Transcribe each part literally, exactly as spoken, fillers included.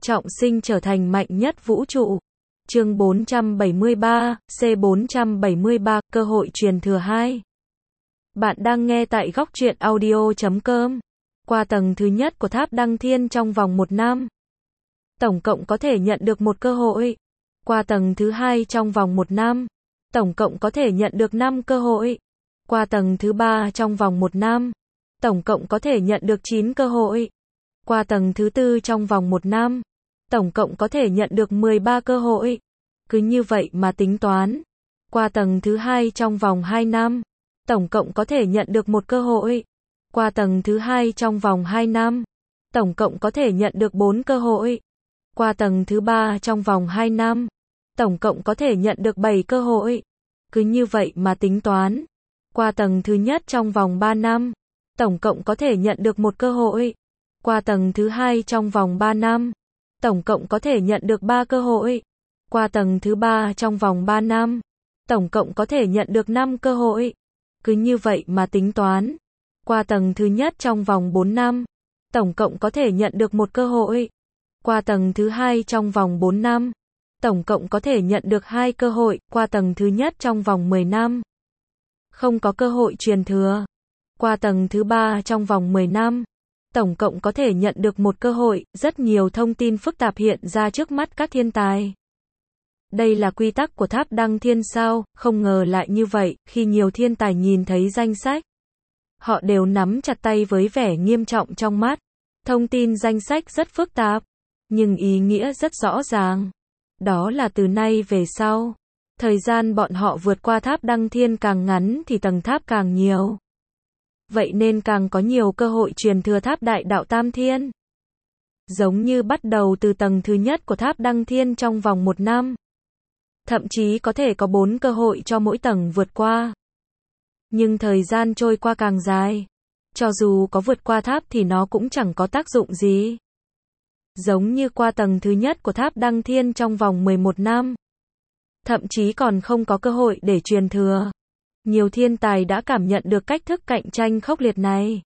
trọng sinh trở thành mạnh nhất vũ trụ. Chương bốn trăm bảy mươi ba, C bốn trăm bảy mươi ba, cơ hội truyền thừa hai. Bạn đang nghe tại góc truyện audio chấm com. Qua tầng thứ nhất của tháp Đăng Thiên trong vòng một năm, tổng cộng có thể nhận được một cơ hội. Qua tầng thứ hai trong vòng một năm, tổng cộng có thể nhận được năm cơ hội. Qua tầng thứ ba trong vòng một năm, tổng cộng có thể nhận được chín cơ hội. Qua tầng thứ tư trong vòng một năm, tổng cộng có thể nhận được mười ba cơ hội. Cứ như vậy mà tính toán. Qua tầng thứ hai trong vòng hai năm, tổng cộng có thể nhận được một cơ hội. Qua tầng thứ hai trong vòng hai năm, tổng cộng có thể nhận được bốn cơ hội. Qua tầng thứ ba trong vòng hai năm, tổng cộng có thể nhận được bảy cơ hội. Cứ như vậy mà tính toán. Qua tầng thứ nhất trong vòng ba năm, tổng cộng có thể nhận được một cơ hội. Qua tầng thứ hai trong vòng ba năm, tổng cộng có thể nhận được ba cơ hội. Qua tầng thứ ba trong vòng ba năm, tổng cộng có thể nhận được năm cơ hội. Cứ như vậy mà tính toán. Qua tầng thứ nhất trong vòng bốn năm, tổng cộng có thể nhận được một cơ hội. Qua tầng thứ hai trong vòng bốn năm, tổng cộng có thể nhận được hai cơ hội. Qua tầng thứ nhất trong vòng mười năm, không có cơ hội truyền thừa. Qua tầng thứ ba trong vòng mười năm, tổng cộng có thể nhận được một cơ hội. Rất nhiều thông tin phức tạp hiện ra trước mắt các thiên tài. Đây là quy tắc của tháp Đăng Thiên sao? Không ngờ lại như vậy. Khi nhiều thiên tài nhìn thấy danh sách, họ đều nắm chặt tay với vẻ nghiêm trọng trong mắt. Thông tin danh sách rất phức tạp, nhưng ý nghĩa rất rõ ràng. Đó là từ nay về sau, thời gian bọn họ vượt qua tháp Đăng Thiên càng ngắn thì tầng tháp càng nhiều. Vậy nên càng có nhiều cơ hội truyền thừa tháp Đại Đạo Tam Thiên. Giống như bắt đầu từ tầng thứ nhất của tháp Đăng Thiên trong vòng một năm, thậm chí có thể có bốn cơ hội cho mỗi tầng vượt qua. Nhưng thời gian trôi qua càng dài, cho dù có vượt qua tháp thì nó cũng chẳng có tác dụng gì. Giống như qua tầng thứ nhất của tháp Đăng Thiên trong vòng mười một năm, thậm chí còn không có cơ hội để truyền thừa. Nhiều thiên tài đã cảm nhận được cách thức cạnh tranh khốc liệt này.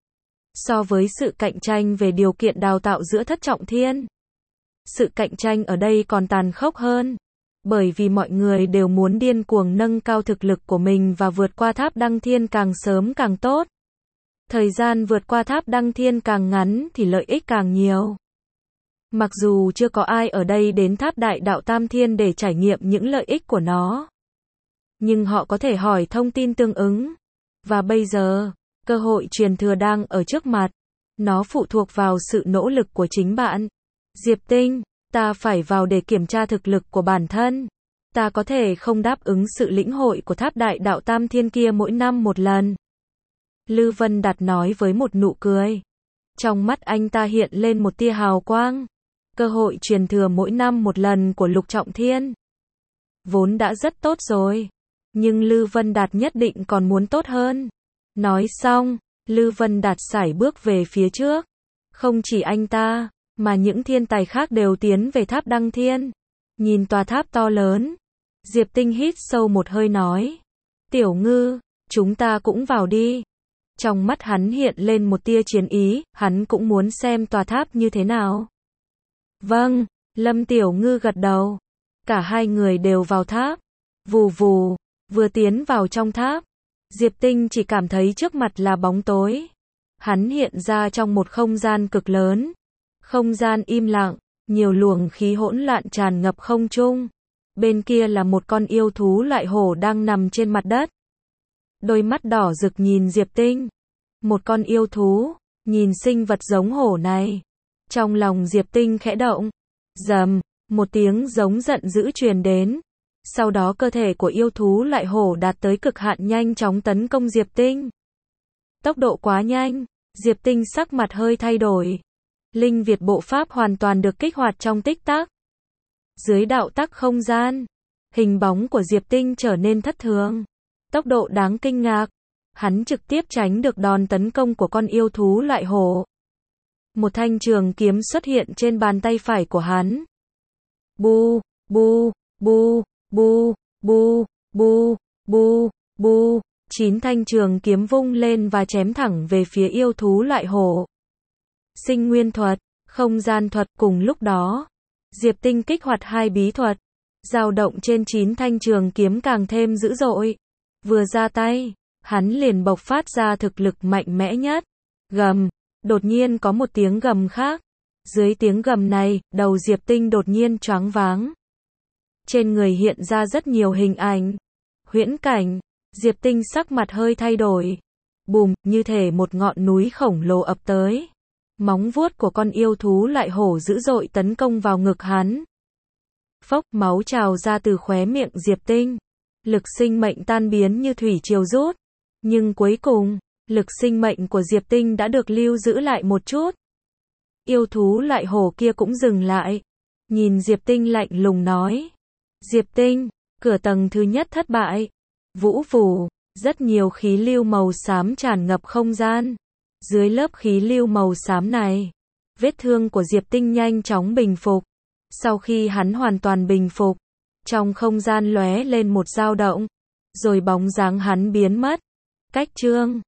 So với sự cạnh tranh về điều kiện đào tạo giữa thất trọng thiên, sự cạnh tranh ở đây còn tàn khốc hơn. Bởi vì mọi người đều muốn điên cuồng nâng cao thực lực của mình và vượt qua tháp Đăng Thiên càng sớm càng tốt. Thời gian vượt qua tháp Đăng Thiên càng ngắn thì lợi ích càng nhiều. Mặc dù chưa có ai ở đây đến tháp Đại Đạo Tam Thiên để trải nghiệm những lợi ích của nó, nhưng họ có thể hỏi thông tin tương ứng. Và bây giờ, cơ hội truyền thừa đang ở trước mặt. Nó phụ thuộc vào sự nỗ lực của chính bạn. Diệp Tinh, ta phải vào để kiểm tra thực lực của bản thân. Ta có thể không đáp ứng sự lĩnh hội của tháp Đại Đạo Tam Thiên kia mỗi năm một lần. Lư Vân Đạt nói với một nụ cười. Trong mắt anh ta hiện lên một tia hào quang. Cơ hội truyền thừa mỗi năm một lần của Lục Trọng Thiên vốn đã rất tốt rồi, nhưng Lư Vân Đạt nhất định còn muốn tốt hơn. Nói xong, Lư Vân Đạt sải bước về phía trước. Không chỉ anh ta, mà những thiên tài khác đều tiến về tháp Đăng Thiên. Nhìn tòa tháp to lớn, Diệp Tinh hít sâu một hơi nói. Tiểu Ngư, chúng ta cũng vào đi. Trong mắt hắn hiện lên một tia chiến ý, hắn cũng muốn xem tòa tháp như thế nào. Vâng, Lâm Tiểu Ngư gật đầu. Cả hai người đều vào tháp. Vù vù, vừa tiến vào trong tháp, Diệp Tinh chỉ cảm thấy trước mặt là bóng tối. Hắn hiện ra trong một không gian cực lớn. Không gian im lặng, nhiều luồng khí hỗn loạn tràn ngập không trung. Bên kia là một con yêu thú loại hổ đang nằm trên mặt đất. Đôi mắt đỏ rực nhìn Diệp Tinh. Một con yêu thú, nhìn sinh vật giống hổ này. Trong lòng Diệp Tinh khẽ động. Rầm, một tiếng giống giận dữ truyền đến. Sau đó cơ thể của yêu thú loại hổ đạt tới cực hạn nhanh chóng tấn công Diệp Tinh. Tốc độ quá nhanh, Diệp Tinh sắc mặt hơi thay đổi. Linh Việt bộ pháp hoàn toàn được kích hoạt trong tích tắc. Dưới đạo tắc không gian, hình bóng của Diệp Tinh trở nên thất thường. Tốc độ đáng kinh ngạc. Hắn trực tiếp tránh được đòn tấn công của con yêu thú loại hổ. Một thanh trường kiếm xuất hiện trên bàn tay phải của hắn. Bu, bu, bu, bu, bu, bu, bu, bu. Chín thanh trường kiếm vung lên và chém thẳng về phía yêu thú loại hổ. Sinh nguyên thuật, Không gian thuật. Cùng lúc đó, Diệp Tinh kích hoạt hai bí thuật, dao động trên chín thanh trường kiếm càng thêm dữ dội. Vừa ra tay, hắn liền bộc phát ra thực lực mạnh mẽ nhất. Gầm, đột nhiên có một tiếng gầm khác. Dưới tiếng gầm này, đầu Diệp Tinh đột nhiên choáng váng. Trên người hiện ra rất nhiều hình ảnh. Huyễn cảnh, Diệp Tinh sắc mặt hơi thay đổi. Bùm, như thể một ngọn núi khổng lồ ập tới. Móng vuốt của con yêu thú lại hổ dữ dội tấn công vào ngực hắn. Phốc, máu trào ra từ khóe miệng Diệp Tinh. Lực sinh mệnh tan biến như thủy triều rút. Nhưng cuối cùng, lực sinh mệnh của Diệp Tinh đã được lưu giữ lại một chút. Yêu thú lại hổ kia cũng dừng lại. Nhìn Diệp Tinh lạnh lùng nói. Diệp Tinh, cửa tầng thứ nhất thất bại. Vũ phù, rất nhiều khí lưu màu xám tràn ngập không gian. Dưới lớp khí lưu màu xám này, vết thương của Diệp Tinh nhanh chóng bình phục. Sau khi hắn hoàn toàn bình phục, trong không gian lóe lên một dao động, rồi bóng dáng hắn biến mất. Cách chương